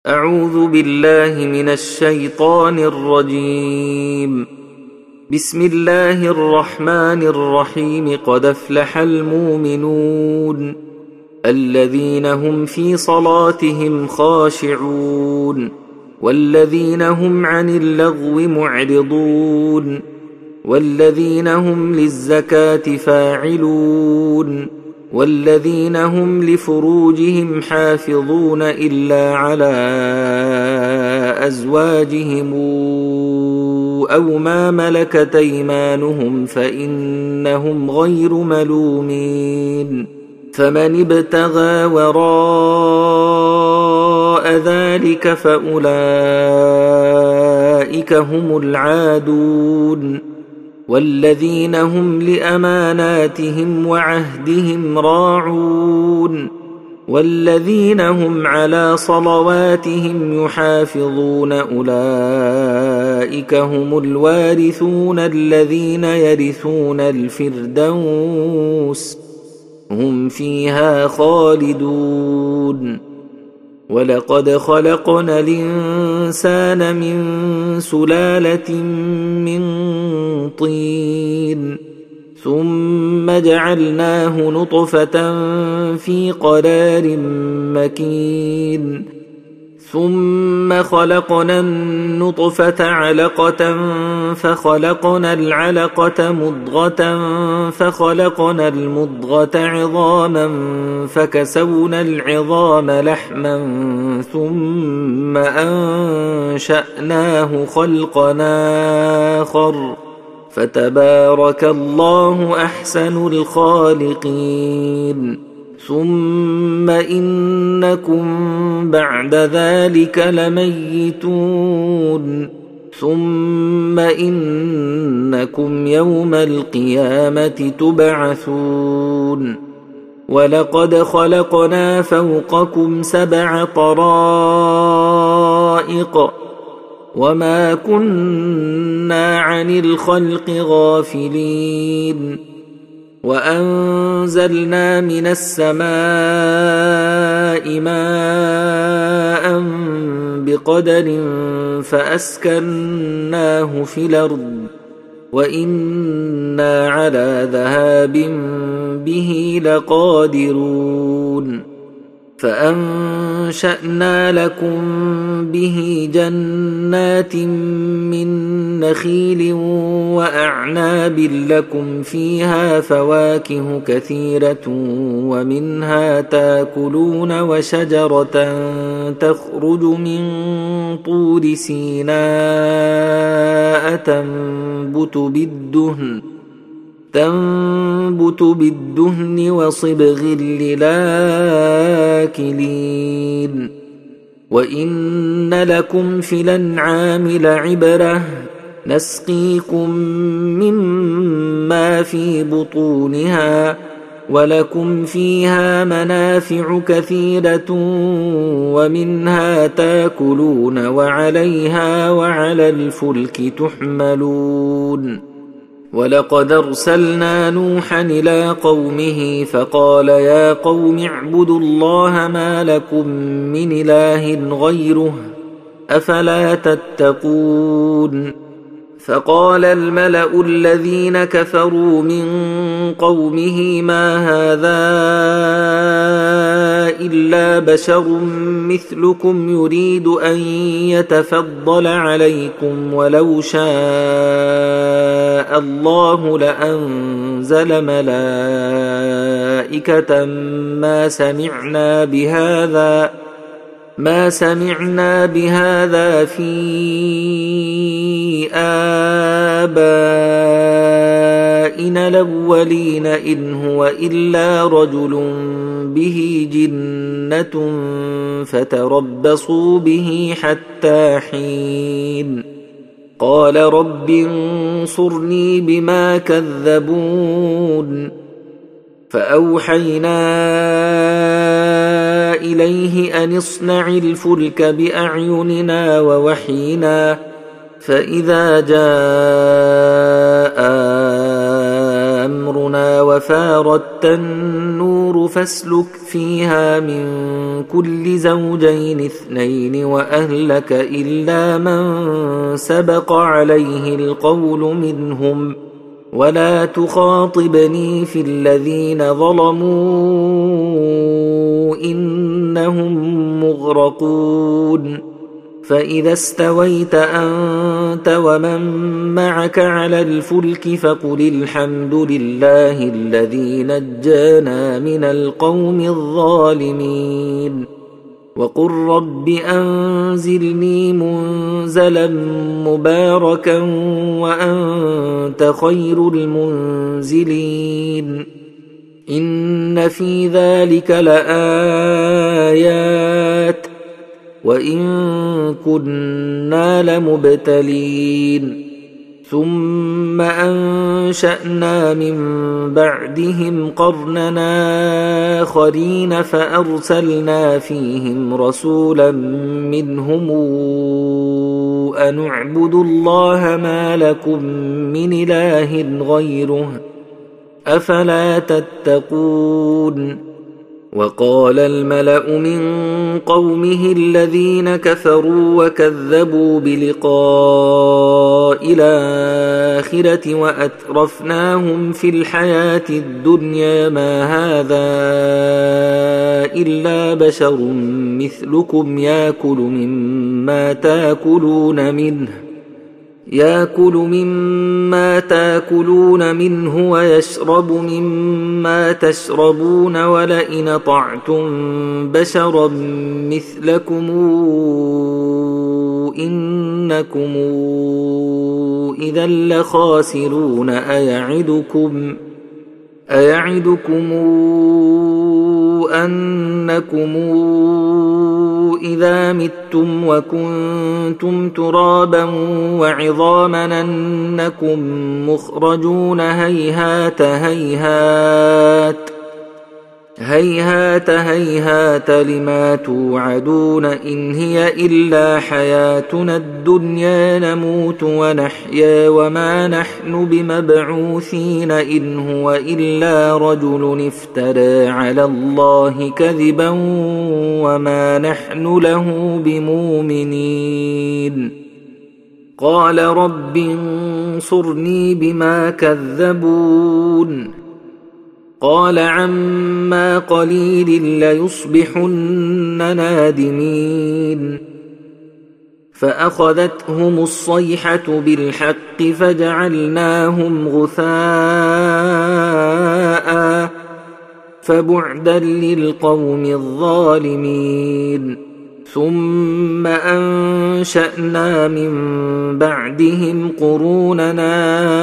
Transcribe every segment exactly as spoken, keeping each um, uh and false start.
أعوذ بالله من الشيطان الرجيم. بسم الله الرحمن الرحيم. قد أفلح المؤمنون الذين هم في صلاتهم خاشعون والذين هم عن اللغو معرضون والذين هم للزكاة فاعلون والذين هم لفروجهم حافظون إلا على أزواجهم أو ما ملكت أيمانهم فإنهم غير ملومين. فمن ابتغى وراء ذلك فأولئك هم العادون والذين هم لأماناتهم وعهدهم راعون والذين هم على صلواتهم يحافظون أولئك هم الوارثون الذين يرثون الفردوس هم فيها خالدون. ولقد خلقنا الإنسان من سلالة من طين ثم جعلناه نطفة في قرار مكين ثم خلقنا النطفة علقة فخلقنا العلقة مضغة فخلقنا المضغة عظاما فكسونا العظام لحما ثم أنشأناه خلقا آخر فتبارك الله أحسن الخالقين. ثم إنكم بعد ذلك لميتون ثم إنكم يوم القيامة تبعثون. ولقد خلقنا فوقكم سبع طرائق وما كنا عن الخلق غافلين وأنزلنا من السماء ماء بقدر فأسكناه في الأرض وإنا على ذهاب به لقادرون. فأنشأنا لكم به جنات من نخيل وأعناب لكم فيها فواكه كثيرة ومنها تاكلون وشجرة تخرج من طور سيناء تنبت بالدهن تنبت بالدهن وصبغ للآكلين. وإن لكم في الأنعام لعبرة نسقيكم مما في بطونها ولكم فيها منافع كثيرة ومنها تاكلون وعليها وعلى الفلك تحملون. ولقد أرسلنا نوحا إلى قومه فقال يا قوم اعبدوا الله ما لكم من إله غيره أفلا تتقون. فقال الملأ الذين كفروا من قومه ما هذا إلا بشر مثلكم يريد أن يتفضل عليكم ولو شاء الله لأنزل ملائكة ما سمعنا بهذا ما سمعنا بهذا في آبائنا الأولين إن هو إلا رجل به جنة فتربصوا به حتى حين. قال رب انصرني بما كذبون. فأوحينا إليه أن اصنع الفلك بأعيننا ووحينا فإذا جاء أمرنا وفارت النور فاسلك فيها من كل زوجين اثنين وأهلك إلا من سبق عليه القول منهم ولا تخاطبني في الذين ظلموا إنهم مغرقون فإذا استويت أنت ومن معك على الفلك فقل الحمد لله الذي نجانا من القوم الظالمين وقل رب أنزلني منزلا مباركا وأنت خير المنزلين إن في ذلك لآيات وإن كنا لمبتلين ثم أنشأنا من بعدهم قرننا آخرين فأرسلنا فيهم رسولا منهم أن اعبدوا الله ما لكم من إله غيره أفلا تتقون وقال الملأ من قومه الذين كفروا وكذبوا بلقاء الآخرة وأترفناهم في الحياة الدنيا ما هذا إلا بشر مثلكم يأكل مما تأكلون منه يأكل مما تأكلون منه ويشرب مما تشربون ولئن طعتم بشرا مثلكم إنكم إذا لخاسرون أيعدكم أيعدكم أنكم إذا متم وكنتم ترابا وعظاما أنكم مخرجون هيهات هيهات هيهات هيهات لما توعدون إن هي إلا حياتنا الدنيا نموت ونحيا وما نحن بمبعوثين إن هو إلا رجل افترى على الله كذبا وما نحن له بمؤمنين قال رب انصرني بما كذبون قال عما قليل ليصبحن نادمين فأخذتهم الصيحة بالحق فجعلناهم غثاء فبعدا للقوم الظالمين ثم أنشأنا من بعدهم قروننا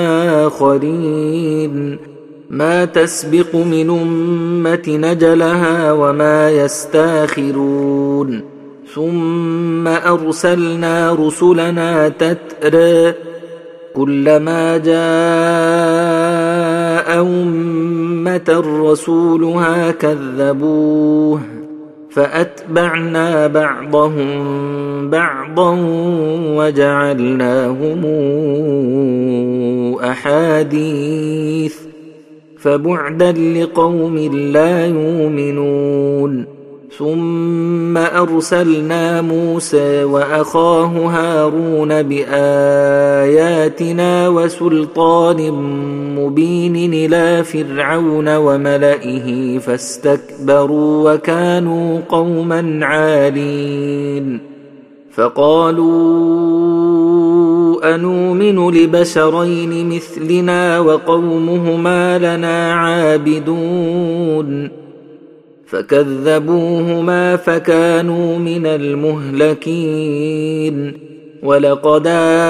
آخرين ما تسبق من أمة نجلها وما يستاخرون ثم أرسلنا رسلنا تترى كلما جاء أمة رسولها كذبوه فأتبعنا بعضهم بعضا وجعلناهم أحاديث فبعدا لقوم لا يؤمنون ثم أرسلنا موسى وأخاه هارون بآياتنا وسلطان مبين إلى فرعون وملئه فاستكبروا وكانوا قوما عالين فقالوا أنؤمن لبشرين مثلنا وقومهما لنا عابدون فكذبوهما فكانوا من المهلكين ولقد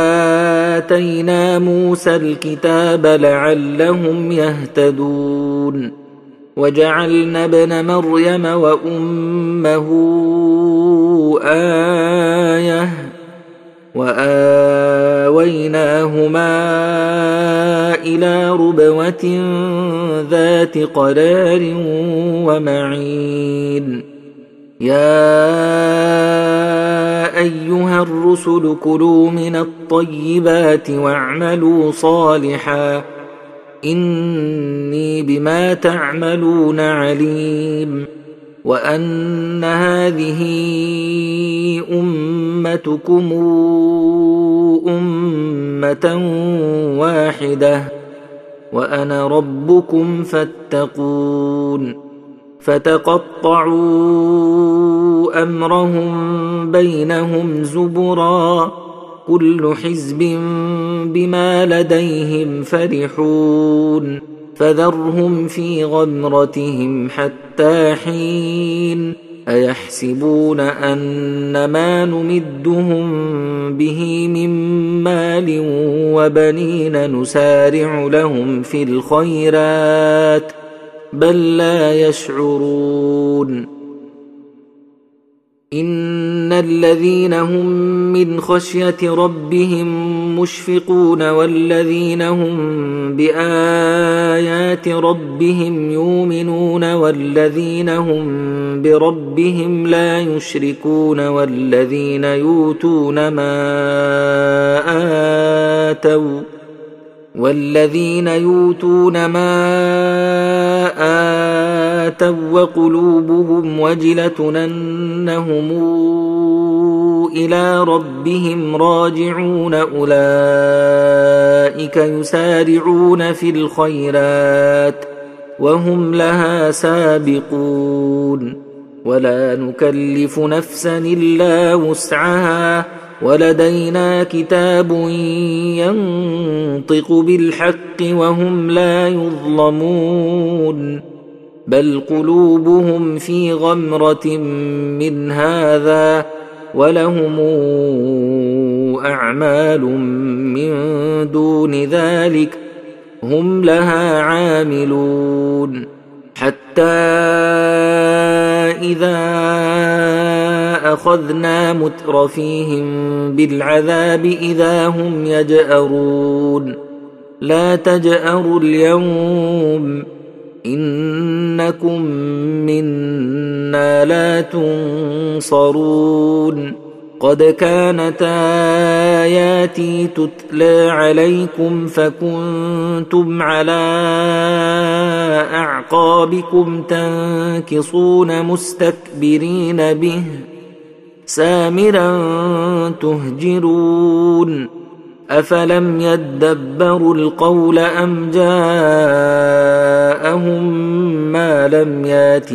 آتينا موسى الكتاب لعلهم يهتدون وجعلنا ابن مريم وأمه آية وآويناهما إلى ربوة ذات قرار ومعين يا أيها الرسل كلوا من الطيبات واعملوا صالحا إني بما تعملون عليم وأن هذه أمتكم أمة واحدة وأنا ربكم فاتقون فتقطعوا أمرهم بينهم زبرا كل حزب بما لديهم فرحون فذرهم في غمرتهم حتى حين أيحسبون أن ما نمدهم به من مال وبنين نسارع لهم في الخيرات بل لا يشعرون إن الذين هم من خشية ربهم مشفقون والذين هم بآيات ربهم يؤمنون والذين هم بربهم لا يشركون والذين يؤتون ما آتوا والذين يؤتون ما آتوا وقلوبهم وجلة أنهم إلى ربهم راجعون أولئك يسارعون في الخيرات وهم لها سابقون ولا نكلف نفسا إلا وسعها ولدينا كتاب ينطق بالحق وهم لا يظلمون بل قلوبهم في غمرة من هذا ولهم أعمال من دون ذلك هم لها عاملون حتى إذا أخذنا مترفيهم بالعذاب إذا هم يجأرون لا تجأروا اليوم إنكم منا لا تنصرون قد كانت آياتي تتلى عليكم فكنتم على أعقابكم تنكصون مستكبرين به سامرا تهجرون أفلم يدبروا القول أم جاءهم ما لم يات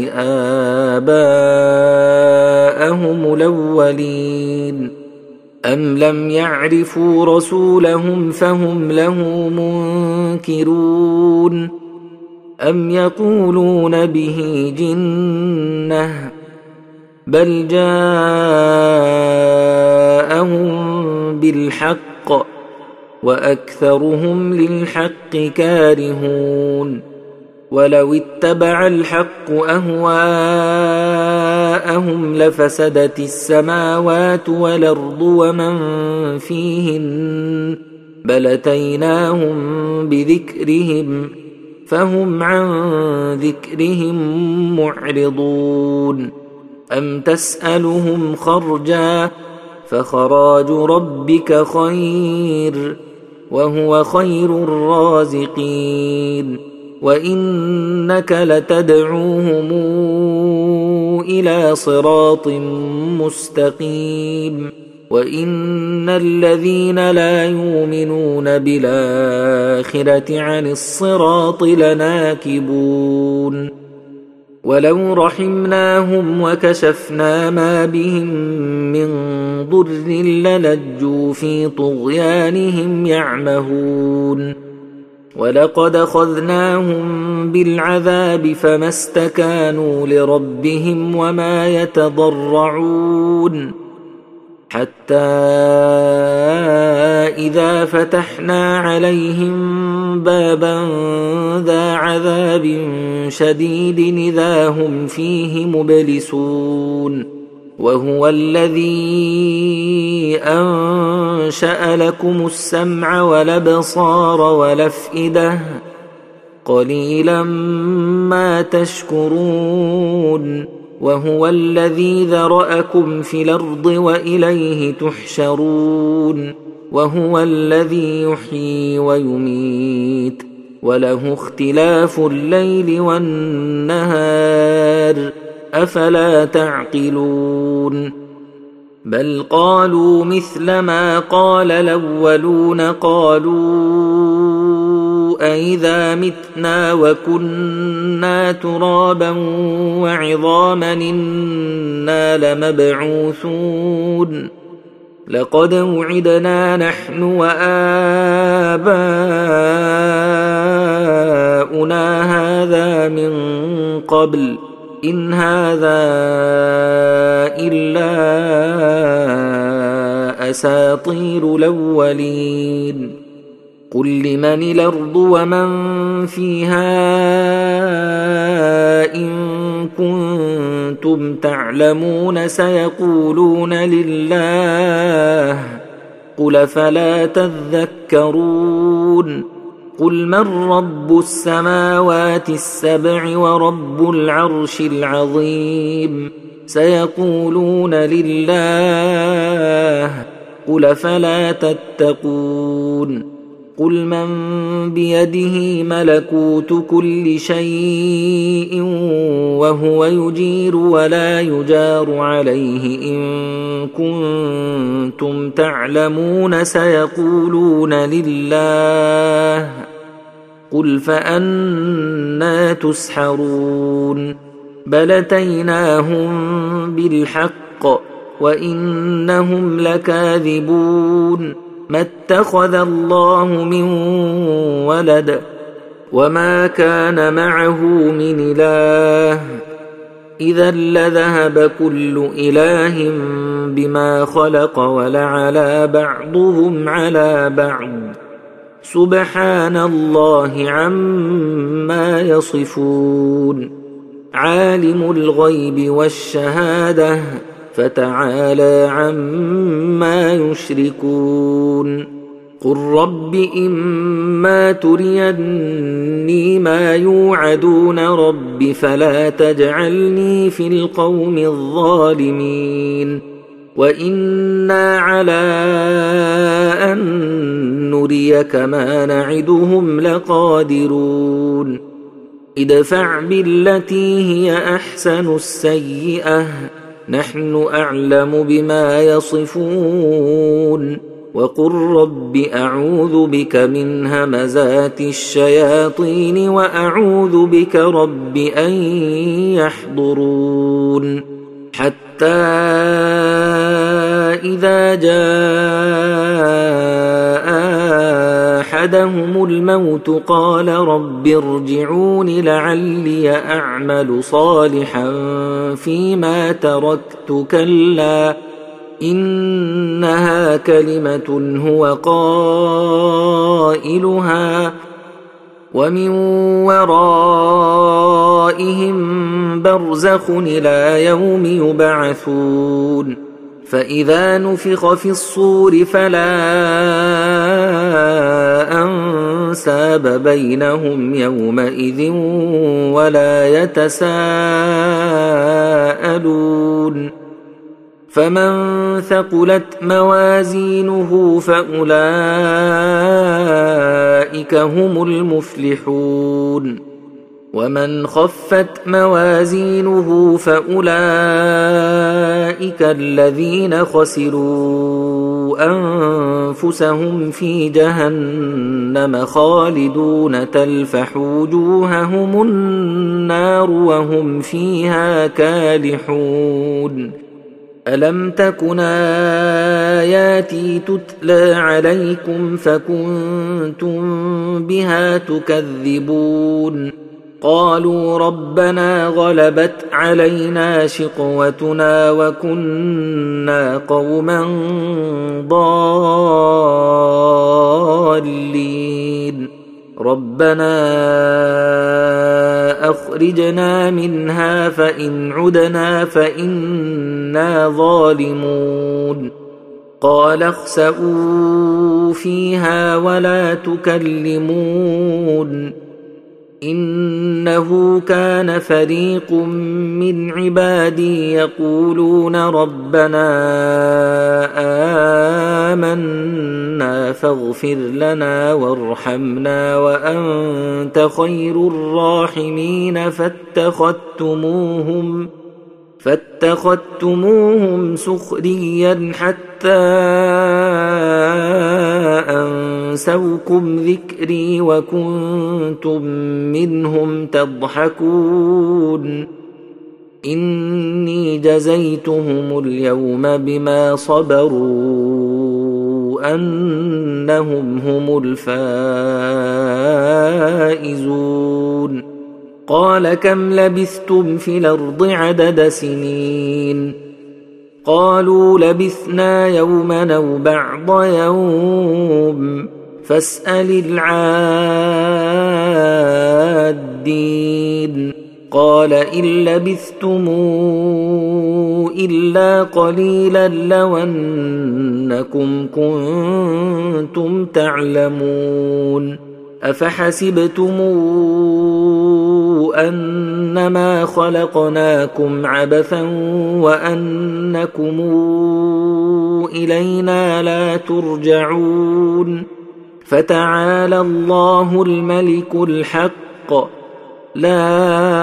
آباءهم الأولين أم لم يعرفوا رسولهم فهم له منكرون أم يقولون به جنة بل جاءهم بالحق وأكثرهم للحق كارهون ولو اتبع الحق أهواءهم لفسدت السماوات والأرض ومن فيهن بل أتيناهم بذكرهم فهم عن ذكرهم معرضون أم تسألهم خرجا فخراج ربك خير وهو خير الرازقين وإنك لتدعوهم إلى صراط مستقيم وإن الذين لا يؤمنون بالآخرة عن الصراط لناكبون ولو رحمناهم وكشفنا ما بهم من ضر للجوا في طغيانهم يعمهون ولقد أخذناهم بالعذاب فما استكانوا لربهم وما يتضرعون حتى إذا فتحنا عليهم بابا ذا عذاب شديد إذا هم فيه مبلسون وهو الذي أنشأ لكم السمع والأبصار والأفئدة قليلا ما تشكرون وهو الذي ذرأكم في الأرض وإليه تحشرون وهو الذي يحيي ويميت وله اختلاف الليل والنهار أفلا تعقلون بل قالوا مثل ما قال الأولون قالوا أئذا متنا وكنا ترابا وعظاما إنا لمبعوثون لقد وعدنا نحن وآباؤنا هذا من قبل إن هذا إلا أساطير الأولين قل لمن الأرض ومن فيها إن كنتم تعلمون سيقولون لله قل فلا تذكرون قل من رب السماوات السبع ورب العرش العظيم سيقولون لله قل فلا تتقون قل من بيده ملكوت كل شيء وهو يجير ولا يجار عليه إن كنتم تعلمون سيقولون لله قل فأنى تسحرون بل أتيناهم بالحق وإنهم لكاذبون ما اتخذ الله من ولد وما كان معه من إله إذا لذهب كل إله بما خلق ولعلى بعضهم على بعض سبحان الله عما يصفون عالم الغيب والشهادة فتعالى عما يشركون قل رب إما تريني ما يوعدون رب فلا تجعلني في القوم الظالمين وإنا على أن نريك ما نعدهم لقادرون ادفع بالتي هي أحسن السيئة نحن أعلم بما يصفون وقل رب أعوذ بك من همزات الشياطين وأعوذ بك رب أن يحضرون حتى إذا جاء أحدهم الموت قال رب ارجعون لعلي أعمل صالحا فيما تركت كلا إنها كلمة هو قائلها ومن ورائهم برزخ إلى يوم يبعثون فإذا نفخ في الصور فلا أنساب بينهم يومئذ ولا يتساءلون فمن ثقلت موازينه فأولئك هم المفلحون ومن خفت موازينه فأولئك الذين خسروا أنفسهم في جهنم خالدون تلفح وجوههم النار وهم فيها كالحون ألم تكن آياتي تتلى عليكم فكنتم بها تكذبون قالوا ربنا غلبت علينا شقوتنا وكنا قوما ضالين ربنا أخرجنا منها فإن عدنا فإنا ظالمون قال اخسئوا فيها ولا تكلمون إنه كان فريق من عبادي يقولون ربنا آمنا فاغفر لنا وارحمنا وأنت خير الراحمين فاتخذتموهم فاتخذتموهم سخريا حتى أنسوكم ذكري وكنتم منهم تضحكون إني جزيتهم اليوم بما صبروا أنهم هم الفائزون قال كم لبثتم في الأرض عدد سنين قالوا لبثنا يوما أو بعض يوم فاسأل العادين قال إن لبثتم إلا قليلا لو أنكم كنتم تعلمون أفحسبتم أنما خلقناكم عبثا وأنكم إلينا لا ترجعون فتعالى الله الملك الحق لا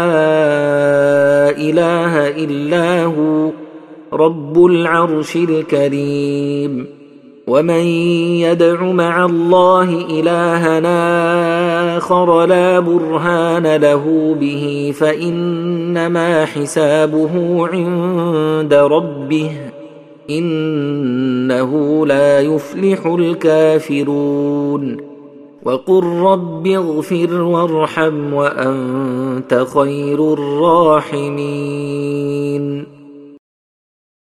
إله إلا هو رب العرش الكريم ومن يدع مع الله إلهنا آخر لا برهان له به فإنما حسابه عند ربه إنه لا يفلح الكافرون وقل رب اغفر وارحم وأنت خير الراحمين